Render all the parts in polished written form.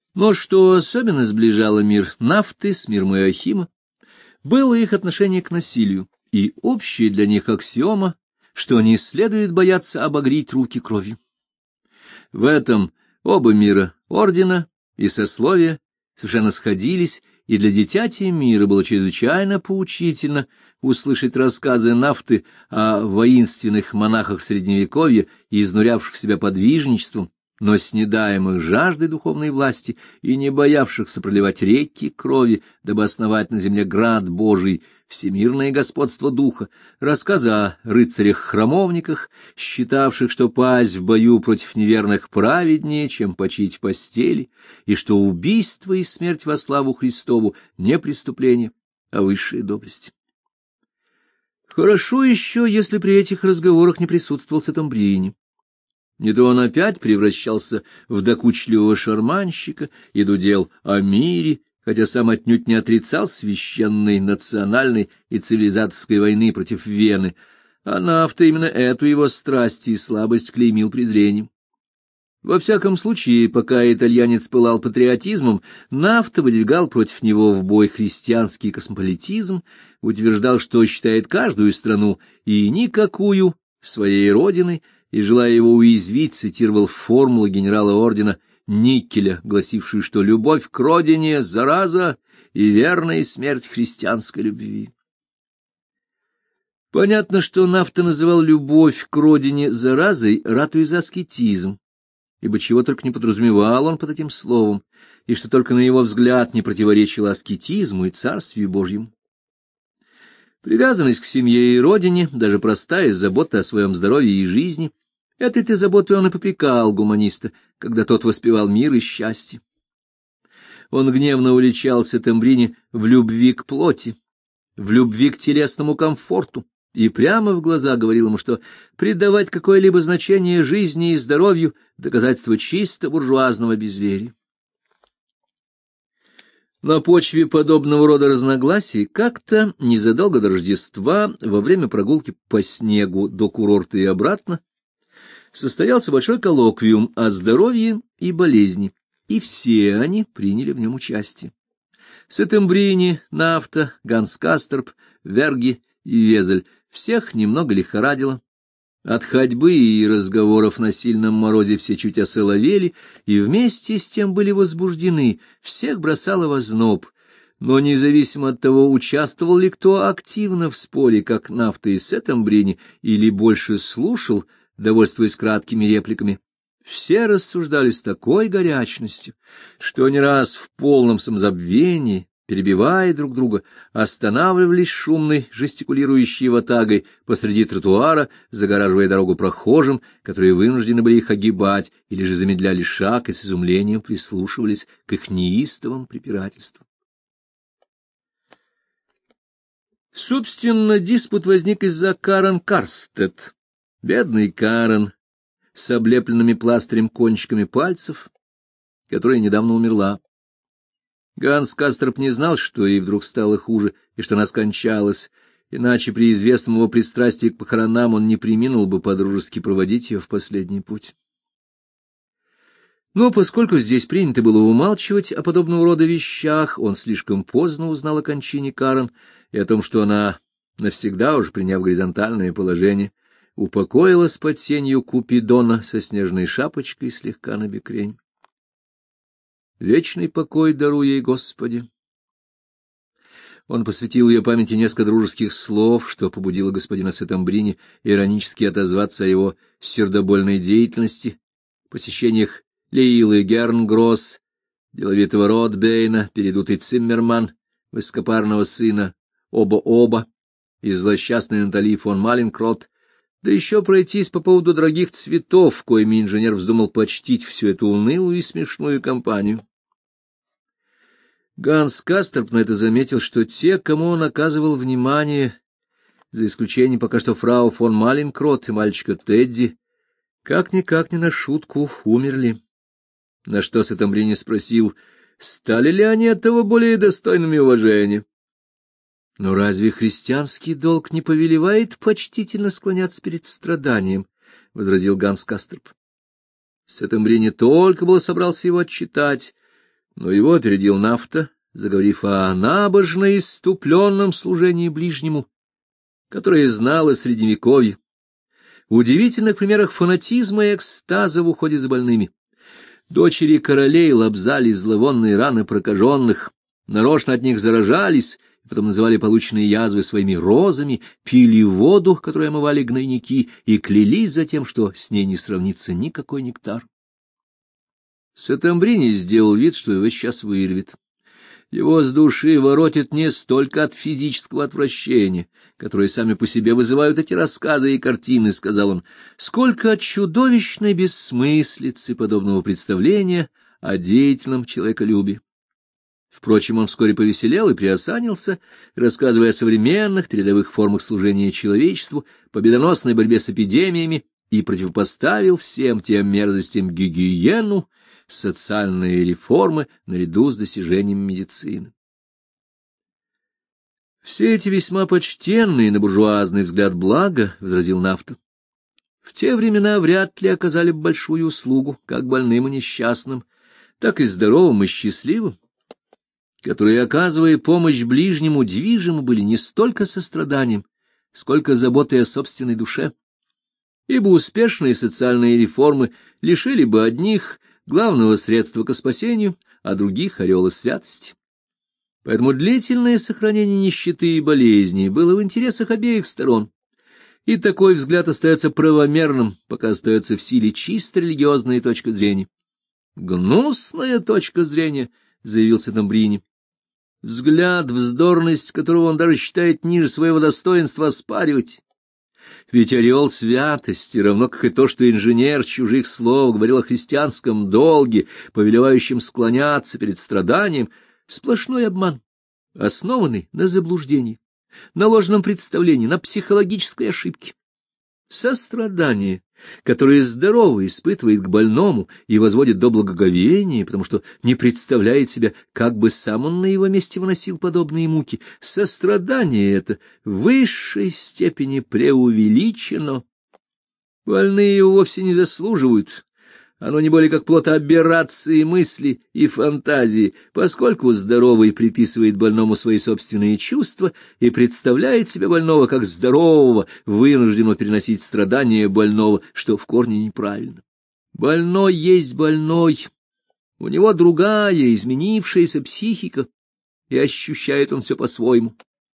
Но что особенно сближало мир Нафты с миром Иоахима, было их отношение к насилию и общая для них аксиома, что не следует бояться обогреть руки кровью. В этом оба мира, ордена и сословия, совершенно сходились, и для дитяти мира было чрезвычайно поучительно услышать рассказы Нафты о воинственных монахах Средневековья, изнурявших себя подвижничеством, но снедаемых жаждой духовной власти и не боявшихся проливать реки крови, дабы основать на земле град Божий, всемирное господство духа, рассказы о рыцарях-храмовниках, считавших, что пасть в бою против неверных праведнее, чем почить в постели, и что убийство и смерть во славу Христову не преступление, а высшая доблесть. Хорошо еще, если при этих разговорах не присутствовал Сеттембрини. Не то он опять превращался в докучливого шарманщика и дудел о мире, хотя сам отнюдь не отрицал священной, национальной и цивилизаторской войны против Вены, а Нафта именно эту его страсть и слабость клеймил презрением. Во всяком случае, пока итальянец пылал патриотизмом, Нафта выдвигал против него в бой христианский космополитизм, утверждал, что считает каждую страну и никакую своей родиной, и, желая его уязвить, цитировал формулу генерала ордена Никкеля, гласившую, что любовь к родине — зараза и верная смерть христианской любви. Понятно, что Нафта называл любовь к родине заразой, ратуя за аскетизм, ибо чего только не подразумевал он под этим словом, и что только на его взгляд не противоречило аскетизму и Царствию Божьему. Привязанность к семье и родине, даже простая забота о своем здоровье и жизни, этой-то заботой он и попрекал гуманиста, когда тот воспевал мир и счастье. Он гневно уличал Сеттембрини в любви к плоти, в любви к телесному комфорту, и прямо в глаза говорил ему, что придавать какое-либо значение жизни и здоровью — доказательство чисто буржуазного безверия. На почве подобного рода разногласий как-то незадолго до Рождества, во время прогулки по снегу до курорта и обратно, состоялся большой коллоквиум о здоровье и болезни, и все они приняли в нем участие. Сеттембрини, Нафта, Ганс Касторп, Верги и Везель всех немного лихорадило. От ходьбы и разговоров на сильном морозе все чуть осоловели и вместе с тем были возбуждены, всех бросало в озноб. Но независимо от того, участвовал ли кто активно в споре, как Нафта и Сеттембрини, или больше слушал, довольствуясь краткими репликами, все рассуждали с такой горячностью, что не раз в полном самозабвении, перебивая друг друга, останавливались шумной, жестикулирующей ватагой посреди тротуара, загораживая дорогу прохожим, которые вынуждены были их огибать, или же замедляли шаг и с изумлением прислушивались к их неистовым препирательствам. Собственно, диспут возник из-за Карен Карстед. Бедный Карен с облепленными пластырем кончиками пальцев, которая недавно умерла. Ганс Касторп не знал, что ей вдруг стало хуже и что она скончалась, иначе при известном его пристрастии к похоронам он не преминул бы подружески проводить ее в последний путь. Но поскольку здесь принято было умалчивать о подобного рода вещах, он слишком поздно узнал о кончине Карен и о том, что она, навсегда уже приняв горизонтальное положение, упокоилась под сенью Купидона со снежной шапочкой слегка набекрень. Вечный покой даруй ей, Господи. Он посвятил ее памяти несколько дружеских слов, что побудило господина Сеттембрини иронически отозваться о его сердобольной деятельности, посещениях Леилы Гернгросс, деловитого Ротбейна, передутый Циммерман, высокопарного сына Оба-Оба и злосчастной Натали фон Маленкрот, да еще пройтись по поводу дорогих цветов, коими инженер вздумал почтить всю эту унылую и смешную компанию. Ганс Касторп на это заметил, что те, кому он оказывал внимание, за исключением пока что фрау фон Маленкрот и мальчика Тедди, как-никак не на шутку умерли. На что Сеттембрини спросил, стали ли они от того более достойными уважения. Но разве христианский долг не повелевает почтительно склоняться перед страданием? — возразил Ганс Касторп. Сеттембрини только было собрался его отчитать, Но его опередил Нафта, заговорив о набожно исступленном служении ближнему, которое знало Средневековье, удивительных примерах фанатизма и экстаза в уходе за больными. Дочери королей лобзали зловонные раны прокаженных, нарочно от них заражались, и потом называли полученные язвы своими розами, пили воду, которой омывали гнойники, и клялись за тем, что с ней не сравнится никакой нектар. Сеттембрини сделал вид, что его сейчас вырвет. Его с души воротит не столько от физического отвращения, которое сами по себе вызывают эти рассказы и картины, — сказал он, — сколько от чудовищной бессмыслицы подобного представления о деятельном человеколюбии. Впрочем, он вскоре повеселел и приосанился, рассказывая о современных передовых формах служения человечеству, победоносной борьбе с эпидемиями, и противопоставил всем тем мерзостям гигиену, социальные реформы наряду с достижениями медицины. Все эти весьма почтенные на буржуазный взгляд блага, — возразил Нафта, — в те времена вряд ли оказали бы большую услугу как больным и несчастным, так и здоровым и счастливым, которые, оказывая помощь ближнему, движимы были не столько состраданием, сколько заботой о собственной душе, ибо успешные социальные реформы лишили бы одних главного средства к спасению, а других — ореола святости. Поэтому длительное сохранение нищеты и болезней было в интересах обеих сторон, и такой взгляд остается правомерным, пока остается в силе чисто религиозная точка зрения. «Гнусная точка зрения», — заявил Сеттембрини. Взгляд, вздорность которого он даже считает ниже своего достоинства оспаривать. Ведь ореол святости, равно как и то, что инженер чужих слов говорил о христианском долге, повелевающем склоняться перед страданием, сплошной обман, основанный на заблуждении, на ложном представлении, на психологической ошибке. Сострадание, которое здорово испытывает к больному и возводит до благоговения, потому что не представляет себя, как бы сам он на его месте выносил подобные муки, сострадание это в высшей степени преувеличено. Больные его вовсе не заслуживают. Оно не более как плод аберрации мысли и фантазии, поскольку здоровый приписывает больному свои собственные чувства и представляет себя больного как здорового, вынужденного переносить страдания больного, что в корне неправильно. Больной есть больной, у него другая, изменившаяся психика, и ощущает он все по-своему.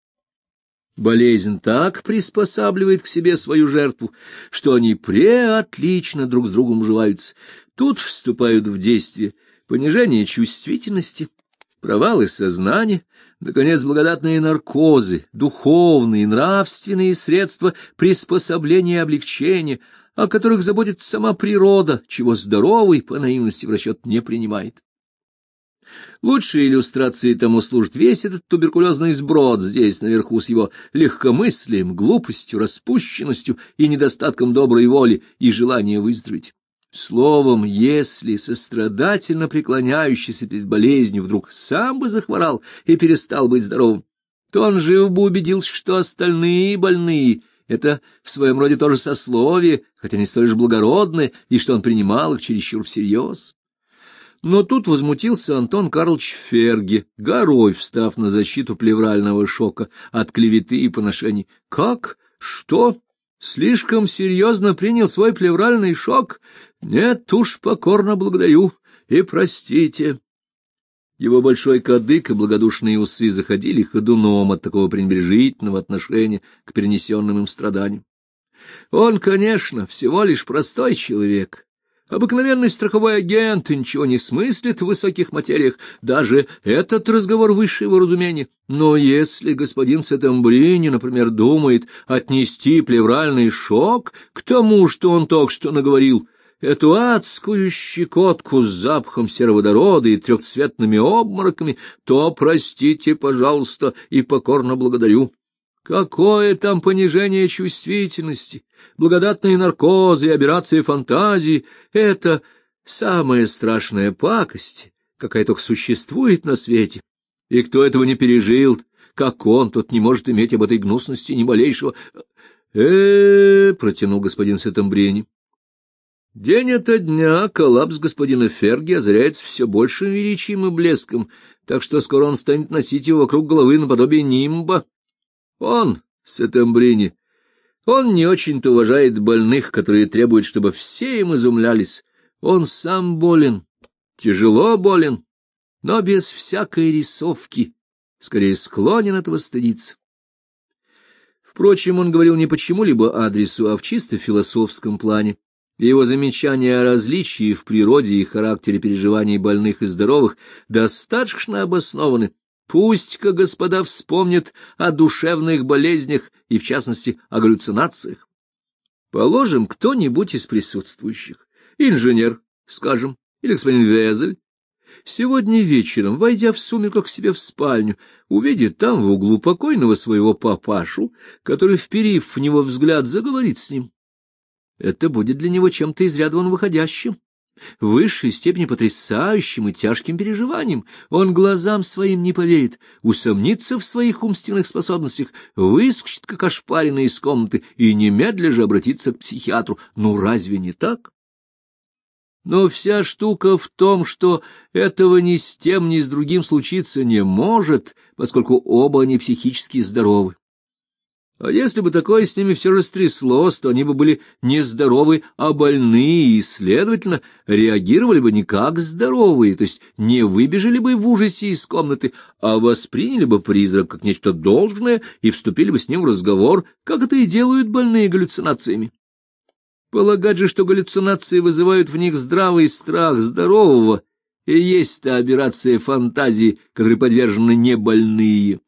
Болезнь так приспосабливает к себе свою жертву, что они преотлично друг с другом уживаются. Тут вступают в действие понижение чувствительности, провалы сознания, наконец, благодатные наркозы, духовные, нравственные средства приспособления и облегчения, о которых заботится сама природа, чего здоровый по наивности в расчет не принимает. Лучшей иллюстрацией тому служит весь этот туберкулезный сброд здесь, наверху, с его легкомыслием, глупостью, распущенностью и недостатком доброй воли и желания выздороветь. Словом, если сострадательно преклоняющийся перед болезнью вдруг сам бы захворал и перестал быть здоровым, то он жив бы убедился, что остальные больные — это в своем роде тоже сословие, хотя не столь же благородное, и что он принимал их чересчур всерьез. Но тут возмутился Антон Карлович Ферге, горой встав на защиту плеврального шока от клеветы и поношений. «Как? Что? Слишком серьезно принял свой плевральный шок? Нет уж, покорно благодарю и простите». Его большой кадык и благодушные усы заходили ходуном от такого пренебрежительного отношения к перенесенным им страданиям. Он, конечно, всего лишь простой человек. Обыкновенный страховой агент и ничего не смыслит в высоких материях, даже этот разговор высшего разумения. Но если господин Сеттембрини, например, думает отнести плевральный шок к тому, что он только что наговорил, эту адскую щекотку с запахом сероводорода и трехцветными обмороками, то простите, пожалуйста, и покорно благодарю. Какое там понижение чувствительности, благодатные наркозы и аберрации фантазии — это самая страшная пакость, какая только существует на свете. И кто этого не пережил, как он, тот не может иметь об этой гнусности ни малейшего... протянул господин Сеттембрини. День ото дня коллапс господина Ферги озаряется все большим величием и блеском, так что скоро он станет носить его вокруг головы наподобие нимба. Он, Сеттембрини, он не очень-то уважает больных, которые требуют, чтобы все им изумлялись. Он сам болен, тяжело болен, но без всякой рисовки, скорее склонен этого стыдиться. Впрочем, он говорил не по чему-либо адресу, а в чисто философском плане. Его замечания о различии в природе и характере переживаний больных и здоровых достаточно обоснованы. Пусть-ка господа вспомнят о душевных болезнях и, в частности, о галлюцинациях. Положим, кто-нибудь из присутствующих, инженер, скажем, или господин Везель, сегодня вечером, войдя в сумерках к себе в спальню, увидит там в углу покойного своего папашу, который, вперив в него взгляд, заговорит с ним. Это будет для него чем-то из ряда вон выходящим, в высшей степени потрясающим и тяжким переживанием. Он глазам своим не поверит, усомнится в своих умственных способностях, выскочит, как ошпаренный из комнаты, и немедля же обратится к психиатру. Ну, разве не так? Но вся штука в том, что этого ни с тем, ни с другим случиться не может, поскольку оба они психически здоровы. А если бы такое с ними все же стряслось, то они бы были не здоровы, а больные, и, следовательно, реагировали бы не как здоровые, то есть не выбежали бы в ужасе из комнаты, а восприняли бы призрак как нечто должное и вступили бы с ним в разговор, как это и делают больные галлюцинациями. Полагать же, что галлюцинации вызывают в них здравый страх здорового, и есть та аберрация фантазии, которой подвержены небольные.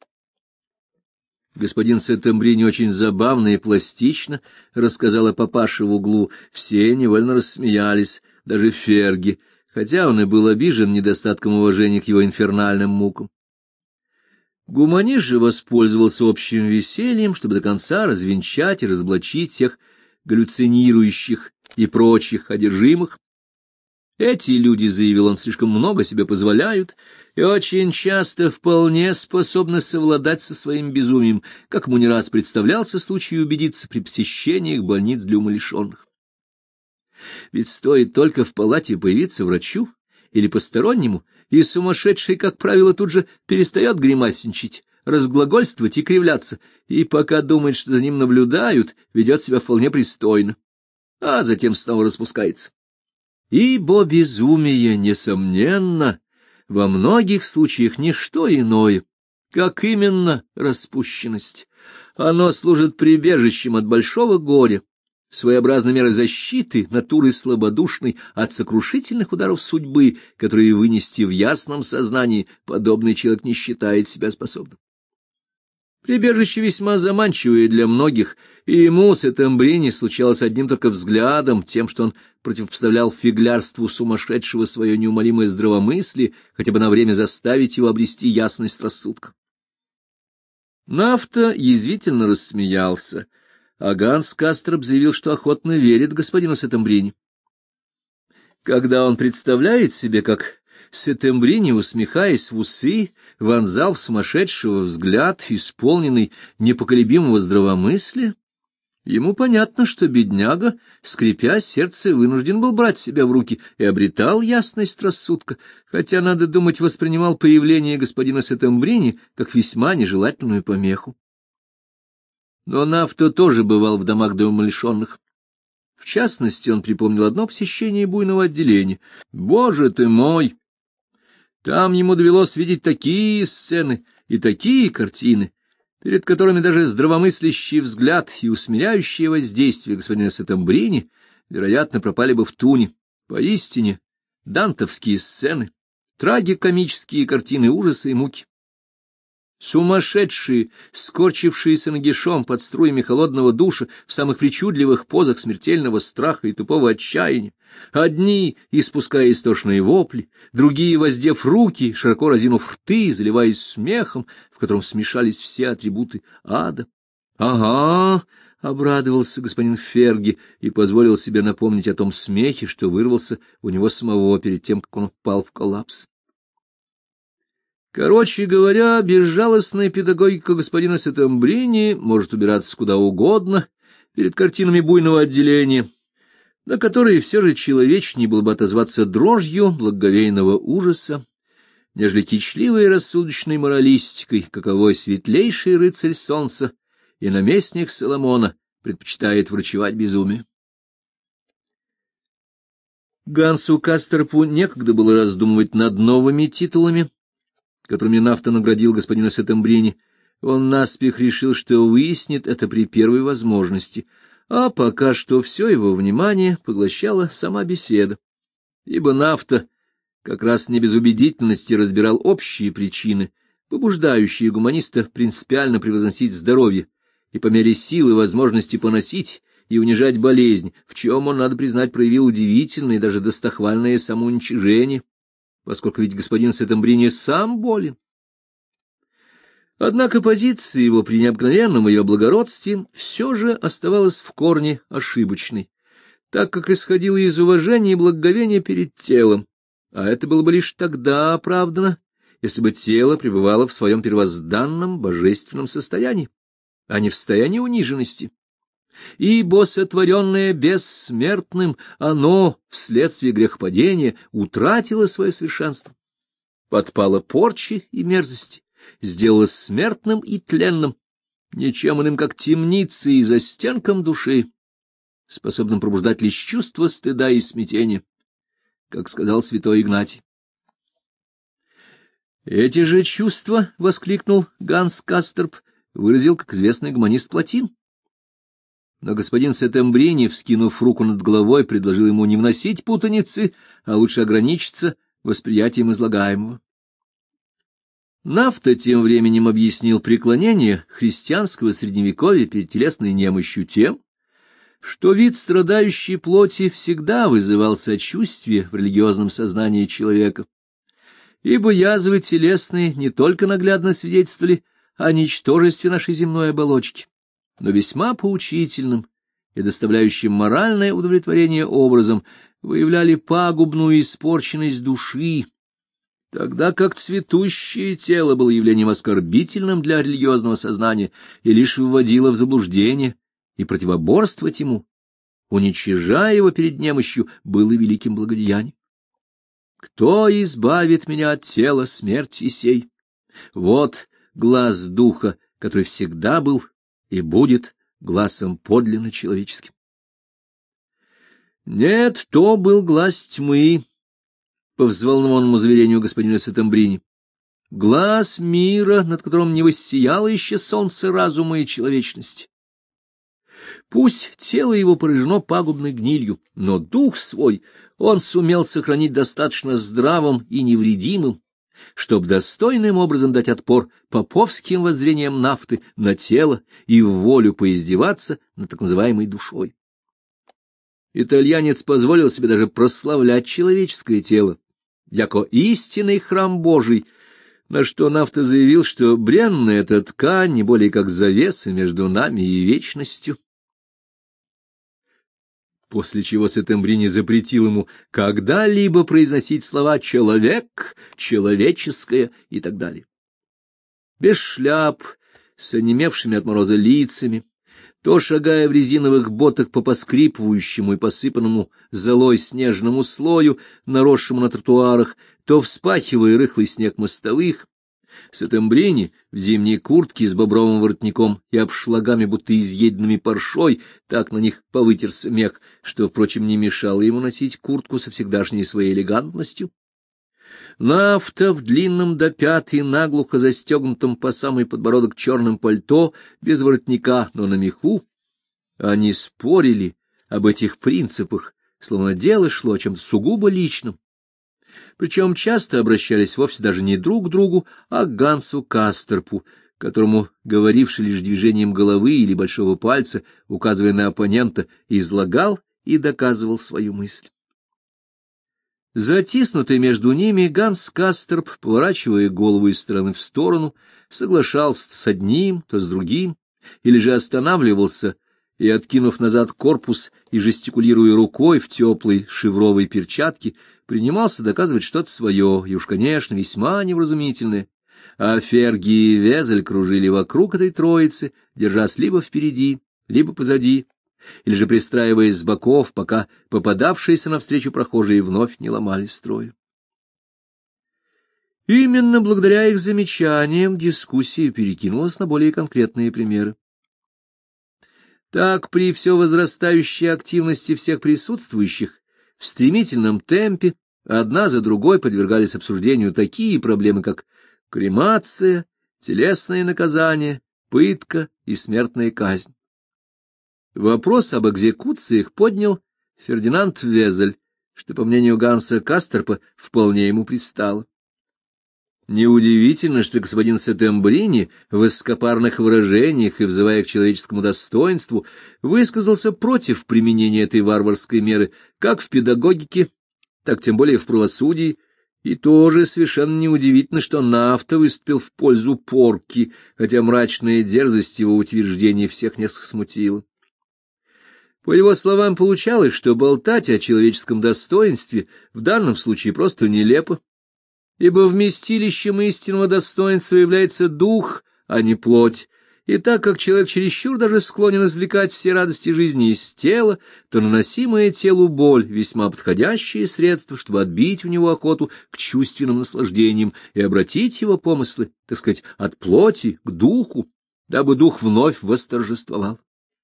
Господин Сеттембрини очень забавно и пластично рассказал о папаше в углу. Все невольно рассмеялись, даже Ферги, хотя он и был обижен недостатком уважения к его инфернальным мукам. Гуманист же воспользовался общим весельем, чтобы до конца развенчать и разоблачить всех галлюцинирующих и прочих одержимых. Эти люди, заявил он, слишком много себе позволяют и очень часто вполне способны совладать со своим безумием, как ему не раз представлялся случай убедиться при посещении их больниц для умалишенных. Ведь стоит только в палате появиться врачу или постороннему, и сумасшедший, как правило, тут же перестает гримасничать, разглагольствовать и кривляться, и пока думает, что за ним наблюдают, ведет себя вполне пристойно, а затем снова распускается. Ибо безумие, несомненно, во многих случаях не что иное, как именно распущенность. Оно служит прибежищем от большого горя, своеобразной мерой защиты натуры слабодушной от сокрушительных ударов судьбы, которые вынести в ясном сознании подобный человек не считает себя способным. Прибежище весьма заманчивое для многих, и ему, Сеттембрини, случалось одним только взглядом, тем, что он противопоставлял фиглярству сумасшедшего свое неумолимое здравомыслие, хотя бы на время заставить его обрести ясность рассудка. Нафта язвительно рассмеялся, а Ганс Кастроп заявил, что охотно верит господину Сеттембрини. Когда он представляет себе, как Сеттембрини, усмехаясь в усы, вонзал в сумасшедшего взгляд, исполненный непоколебимого здравомыслия, ему понятно, что бедняга, скрипя сердце, вынужден был брать себя в руки и обретал ясность рассудка, хотя, надо думать, воспринимал появление господина Сеттембрини как весьма нежелательную помеху. Но Нафта тоже бывал в домах для умалишенных. В частности, он припомнил одно посещение буйного отделения. Боже ты мой! Там ему довелось видеть такие сцены и такие картины, перед которыми даже здравомыслящий взгляд и усмиряющее воздействие господина Сеттембрини, вероятно, пропали бы в туне. Поистине, дантовские сцены, трагикомические картины ужаса и муки. Сумасшедшие, скорчившиеся нагишом под струями холодного душа в самых причудливых позах смертельного страха и тупого отчаяния, одни испуская истошные вопли, другие, воздев руки, широко разинув рты, заливаясь смехом, в котором смешались все атрибуты ада. — Ага, — обрадовался господин Ферги и позволил себе напомнить о том смехе, что вырвался у него самого перед тем, как он впал в коллапс. Короче говоря, безжалостная педагогика господина Сеттембрини может убираться куда угодно перед картинами буйного отделения, на которые все же человечнее было бы отозваться дрожью благоговейного ужаса, нежели кичливой и рассудочной моралистикой, каковой светлейший рыцарь солнца и наместник Соломона предпочитает врачевать безумие. Гансу Кастерпу некогда было раздумывать над новыми титулами, которыми Нафта наградил господина Сеттембрини. Он наспех решил, что выяснит это при первой возможности, а пока что все его внимание поглощала сама беседа, ибо Нафта как раз не без убедительности разбирал общие причины, побуждающие гуманиста принципиально превозносить здоровье и по мере сил и возможности поносить и унижать болезнь, в чем он, надо признать, проявил удивительное и даже достохвальное самоуничижение, поскольку ведь господин Сеттембрини сам болен. Однако позиция его при необыкновенном ее благородстве все же оставалась в корне ошибочной, так как исходила из уважения и благоговения перед телом, а это было бы лишь тогда оправдано, если бы тело пребывало в своем первозданном божественном состоянии, а не в состоянии униженности. Ибо сотворенное бессмертным, оно, вследствие грехопадения, утратило свое совершенство, подпало порче и мерзости, сделалось смертным и тленным, ничем иным, как темницей и застенком души, способным пробуждать лишь чувство стыда и смятения, как сказал святой Игнатий. Эти же чувства, — воскликнул Ганс Кастерп, — выразил, как известный гуманист Платин. Но господин Сеттембрини, вскинув руку над головой, предложил ему не вносить путаницы, а лучше ограничиться восприятием излагаемого. Нафта тем временем объяснил преклонение христианского средневековья перед телесной немощью тем, что вид страдающей плоти всегда вызывал сочувствие в религиозном сознании человека, ибо язвы телесные не только наглядно свидетельствовали о ничтожестве нашей земной оболочки, но весьма поучительным и доставляющим моральное удовлетворение образом выявляли пагубную испорченность души, тогда как цветущее тело было явлением оскорбительным для религиозного сознания и лишь выводило в заблуждение, и противоборствовать ему, уничижая его перед немощью, было великим благодеянием. «Кто избавит меня от тела смерти сей?» Вот глас духа, который всегда был и будет гласом подлинно человеческим. Нет, то был глас тьмы, по взволнованному заверению господина Сеттембрини, глас мира, над которым не воссияло еще солнце разума и человечности. Пусть тело его поражено пагубной гнилью, но дух свой он сумел сохранить достаточно здравым и невредимым, чтобы достойным образом дать отпор поповским воззрениям Нафты на тело и в волю поиздеваться над так называемой душой. Итальянец позволил себе даже прославлять человеческое тело, яко истинный храм Божий, на что Нафта заявил, что бренная эта ткань не более как завеса между нами и вечностью. После чего Сеттембрини запретил ему когда-либо произносить слова «человек», «человеческое» и так далее. Без шляп, с онемевшими от мороза лицами, то шагая в резиновых ботах по поскрипывающему и посыпанному золой снежному слою, наросшему на тротуарах, то вспахивая рыхлый снег мостовых, Сеттембрини в зимней куртке с бобровым воротником и обшлагами, будто изъеденными паршой, так на них повытерся мех, что, впрочем, не мешало ему носить куртку со всегдашней своей элегантностью. Нафта в длинном до пят и наглухо застегнутом по самый подбородок черном пальто, без воротника, но на меху. Они спорили об этих принципах, словно дело шло о чем-то сугубо личном. Причем часто обращались вовсе даже не друг к другу, а к Гансу Кастерпу, которому, говоривший лишь движением головы или большого пальца, указывая на оппонента, излагал и доказывал свою мысль. Затиснутый между ними, Ганс Кастерп, поворачивая голову из стороны в сторону, соглашался с одним, то с другим, или же останавливался и, откинув назад корпус и жестикулируя рукой в теплой шевровой перчатке, принимался доказывать что-то свое, и уж, конечно, весьма невразумительное. А Ферги и Везель кружили вокруг этой троицы, держась либо впереди, либо позади, или же пристраиваясь с боков, пока попадавшиеся навстречу прохожие вновь не ломали строя. Именно благодаря их замечаниям дискуссия перекинулась на более конкретные примеры. Так, при все возрастающей активности всех присутствующих, в стремительном темпе, одна за другой подвергались обсуждению такие проблемы, как кремация, телесное наказание, пытка и смертная казнь. Вопрос об экзекуциях поднял Фердинанд Везель, что, по мнению Ганса Касторпа, вполне ему пристало. Неудивительно, что господин Сеттембрини в высокопарных выражениях и взывая к человеческому достоинству высказался против применения этой варварской меры как в педагогике, так тем более в правосудии, и тоже совершенно неудивительно, что Нафта выступил в пользу порки, хотя мрачная дерзость его утверждений всех несколько смутила. По его словам, получалось, что болтать о человеческом достоинстве в данном случае просто нелепо, ибо вместилищем истинного достоинства является дух, а не плоть, и так как человек чересчур даже склонен извлекать все радости жизни из тела, то наносимая телу боль — весьма подходящее средство, чтобы отбить у него охоту к чувственным наслаждениям и обратить его помыслы, так сказать, от плоти к духу, дабы дух вновь восторжествовал.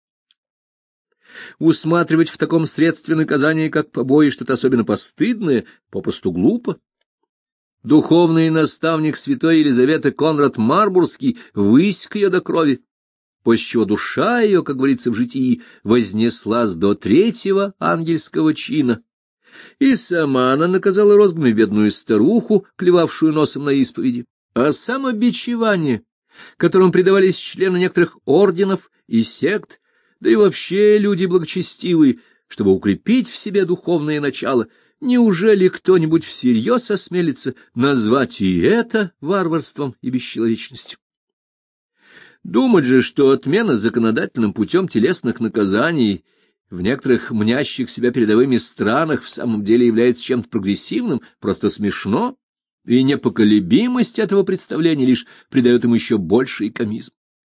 Усматривать в таком средстве наказания, как побои, что-то особенно постыдное, попросту глупо. Духовный наставник святой Елизаветы Конрад Марбургский высек ее до крови, после чего душа ее, как говорится в житии, вознеслась до 3-го ангельского чина. И сама она наказала розгами бедную старуху, клевавшую носом на исповеди. А самобичевание, которым предавались члены некоторых орденов и сект, да и вообще люди благочестивые, чтобы укрепить в себе духовное начало, неужели кто-нибудь всерьез осмелится назвать и это варварством и бесчеловечностью? Думать же, что отмена законодательным путем телесных наказаний в некоторых мнящих себя передовыми странах в самом деле является чем-то прогрессивным, просто смешно, и непоколебимость этого представления лишь придает им еще больший комизм.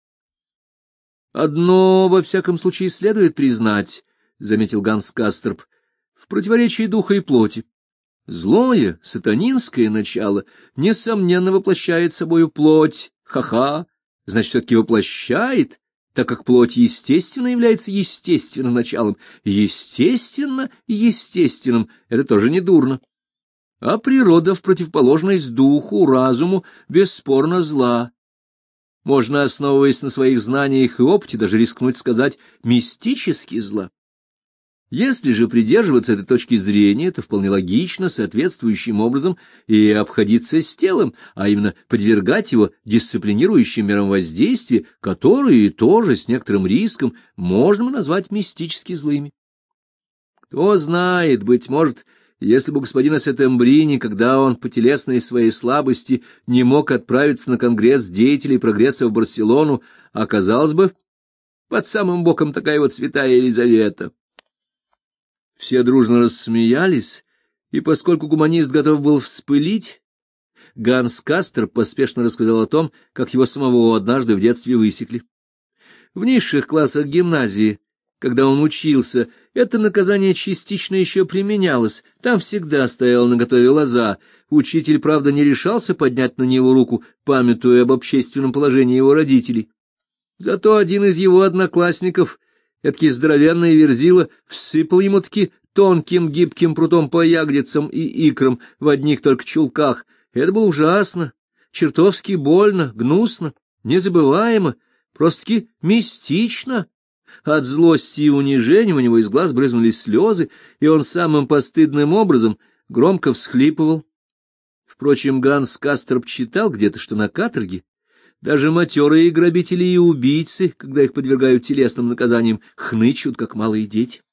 «Одно, во всяком случае, следует признать», — заметил Ганс Касторп, — «в противоречии духа и плоти. Злое, сатанинское начало, несомненно, воплощает собою плоть, ха-ха, значит, все-таки воплощает, так как плоть естественно является естественным началом. Естественно и естественным — это тоже не дурно. А природа в противоположность духу, разуму, бесспорно зла. Можно, основываясь на своих знаниях и опыте, даже рискнуть сказать мистически зла. Если же придерживаться этой точки зрения, то вполне логично соответствующим образом и обходиться с телом, а именно подвергать его дисциплинирующим мерам воздействия, которые тоже с некоторым риском можно назвать мистически злыми. Кто знает, быть может, если бы у господина Сеттембрини, когда он по телесной своей слабости не мог отправиться на конгресс деятелей прогресса в Барселону, оказалась бы под самым боком такая вот святая Елизавета. Все дружно рассмеялись, и поскольку гуманист готов был вспылить, Ганс Касторп поспешно рассказал о том, как его самого однажды в детстве высекли. В низших классах гимназии, когда он учился, это наказание частично еще применялось, там всегда стояла наготове лоза. Учитель, правда, не решался поднять на него руку, памятуя об общественном положении его родителей. Зато один из его одноклассников, эдакий здоровенный верзила, всыпал ему-таки тонким гибким прутом по ягодицам и икрам в одних только чулках. Это было ужасно, чертовски больно, гнусно, незабываемо, просто-таки мистично. От злости и унижения у него из глаз брызнули слезы, и он самым постыдным образом громко всхлипывал. Впрочем, Ганс Касторп читал где-то, что на каторге даже матерые грабители и убийцы, когда их подвергают телесным наказаниям, хнычут, как малые дети.